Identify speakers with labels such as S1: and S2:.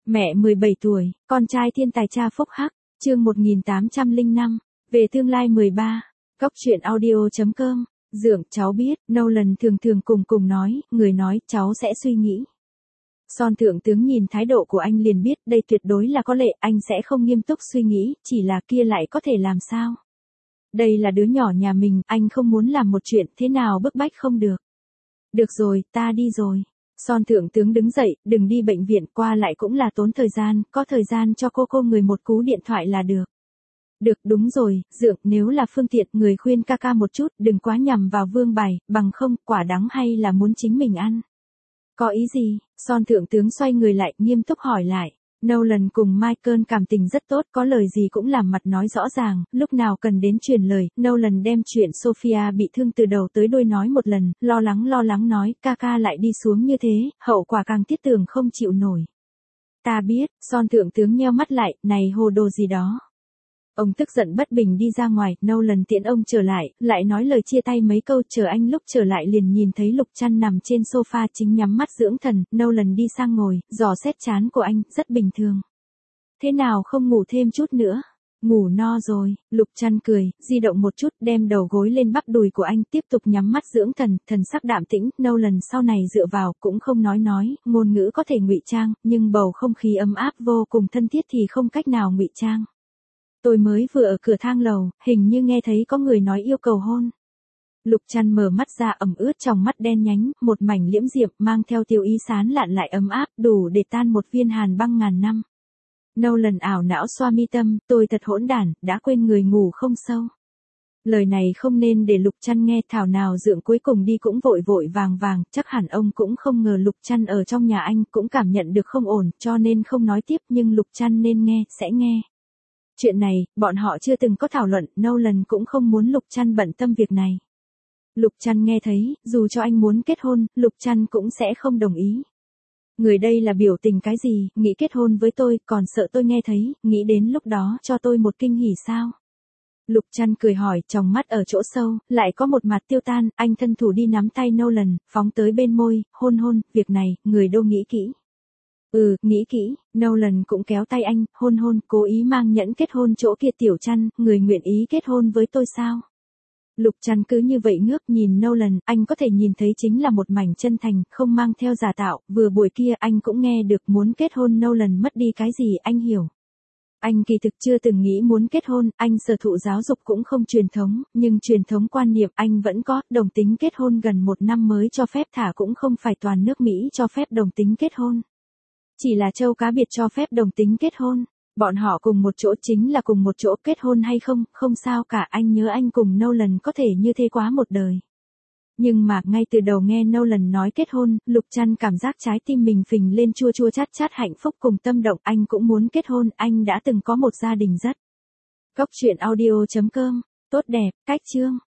S1: Mẹ 17 tuổi, con trai thiên tài cha phúc hắc, chương 1805, về tương lai 13, góc chuyện audio.com, Dượng cháu biết, Nolan thường thường cùng nói, người nói, cháu sẽ suy nghĩ. Son thượng tướng nhìn thái độ của anh liền biết đây tuyệt đối là có lệ, anh sẽ không nghiêm túc suy nghĩ, chỉ là kia lại có thể làm sao. Đây là đứa nhỏ nhà mình, anh không muốn làm một chuyện thế nào bức bách không được. Được rồi, ta đi rồi. Son thượng tướng đứng dậy, đừng đi bệnh viện, qua lại cũng là tốn thời gian, có thời gian cho cô người một cú điện thoại là được. Được, đúng rồi, Dượng, nếu là phương tiện, người khuyên ca một chút, đừng quá nhằm vào vương bài, bằng không, quả đắng hay là muốn chính mình ăn. Có ý gì? Son thượng tướng xoay người lại, nghiêm túc hỏi lại. Nolan cùng Michael cảm tình rất tốt, có lời gì cũng làm mặt nói rõ ràng, lúc nào cần đến truyền lời, Nolan đem chuyện Sophia bị thương từ đầu tới đuôi nói một lần, lo lắng nói, ca lại đi xuống như thế, hậu quả càng thiết tường không chịu nổi. Ta biết, Son thượng tướng nheo mắt lại, này hồ đồ gì đó. Ông tức giận bất bình đi ra ngoài, Nolan tiễn ông trở lại nói lời chia tay mấy câu, chờ anh lúc trở lại liền nhìn thấy Lục Trăn nằm trên sofa chính nhắm mắt dưỡng thần, Nolan đi sang ngồi, dò xét trán của anh, rất bình thường. Thế nào không ngủ thêm chút nữa? Ngủ no rồi, Lục Trăn cười, di động một chút, đem đầu gối lên bắp đùi của anh, tiếp tục nhắm mắt dưỡng thần, thần sắc đạm tĩnh, Nolan sau này dựa vào, cũng không nói, ngôn ngữ có thể ngụy trang, nhưng bầu không khí ấm áp vô cùng thân thiết thì không cách nào ngụy trang. Tôi mới vừa ở cửa thang lầu, hình như nghe thấy có người nói yêu cầu hôn. Lục Trăn mở mắt ra ẩm ướt trong mắt đen nhánh, một mảnh liễm diệp mang theo tiêu ý sán lạn lại ấm áp, đủ để tan một viên hàn băng ngàn năm. Nolan ảo não xoa mi tâm, tôi thật hỗn đản, đã quên người ngủ không sâu. Lời này không nên để Lục Trăn nghe, thảo nào Dượng cuối cùng đi cũng vội vàng, chắc hẳn ông cũng không ngờ Lục Trăn ở trong nhà anh, cũng cảm nhận được không ổn, cho nên không nói tiếp, nhưng Lục Trăn nên nghe, sẽ nghe. Chuyện này, bọn họ chưa từng có thảo luận, Nolan cũng không muốn Lục Trăn bận tâm việc này. Lục Trăn nghe thấy, dù cho anh muốn kết hôn, Lục Trăn cũng sẽ không đồng ý. Người đây là biểu tình cái gì, nghĩ kết hôn với tôi, còn sợ tôi nghe thấy, nghĩ đến lúc đó cho tôi một kinh hỉ sao? Lục Trăn cười hỏi, trong mắt ở chỗ sâu, lại có một mặt tiêu tan, anh thân thủ đi nắm tay Nolan, phóng tới bên môi, hôn, việc này, người đâu nghĩ kỹ. Nghĩ kỹ, Nolan cũng kéo tay anh, hôn, cố ý mang nhẫn kết hôn chỗ kia. Tiểu Trăn, người nguyện ý kết hôn với tôi sao? Lục Trăn cứ như vậy ngước nhìn Nolan, anh có thể nhìn thấy chính là một mảnh chân thành, không mang theo giả tạo, vừa buổi kia anh cũng nghe được muốn kết hôn. Nolan mất đi cái gì anh hiểu. Anh kỳ thực chưa từng nghĩ muốn kết hôn, anh sở thụ giáo dục cũng không truyền thống, nhưng truyền thống quan niệm anh vẫn có, đồng tính kết hôn gần 1 năm mới cho phép, thả cũng không phải toàn nước Mỹ cho phép đồng tính kết hôn. Chỉ là châu cá biệt cho phép đồng tính kết hôn, bọn họ cùng một chỗ chính là cùng một chỗ, kết hôn hay không, không sao cả, anh nhớ anh cùng Nolan có thể như thế quá một đời. Nhưng mà, ngay từ đầu nghe Nolan nói kết hôn, Lục Trăn cảm giác trái tim mình phình lên chua chát hạnh phúc cùng tâm động, anh cũng muốn kết hôn, anh đã từng có một gia đình rất. Góc chuyện audio.com, tốt đẹp, cách chương.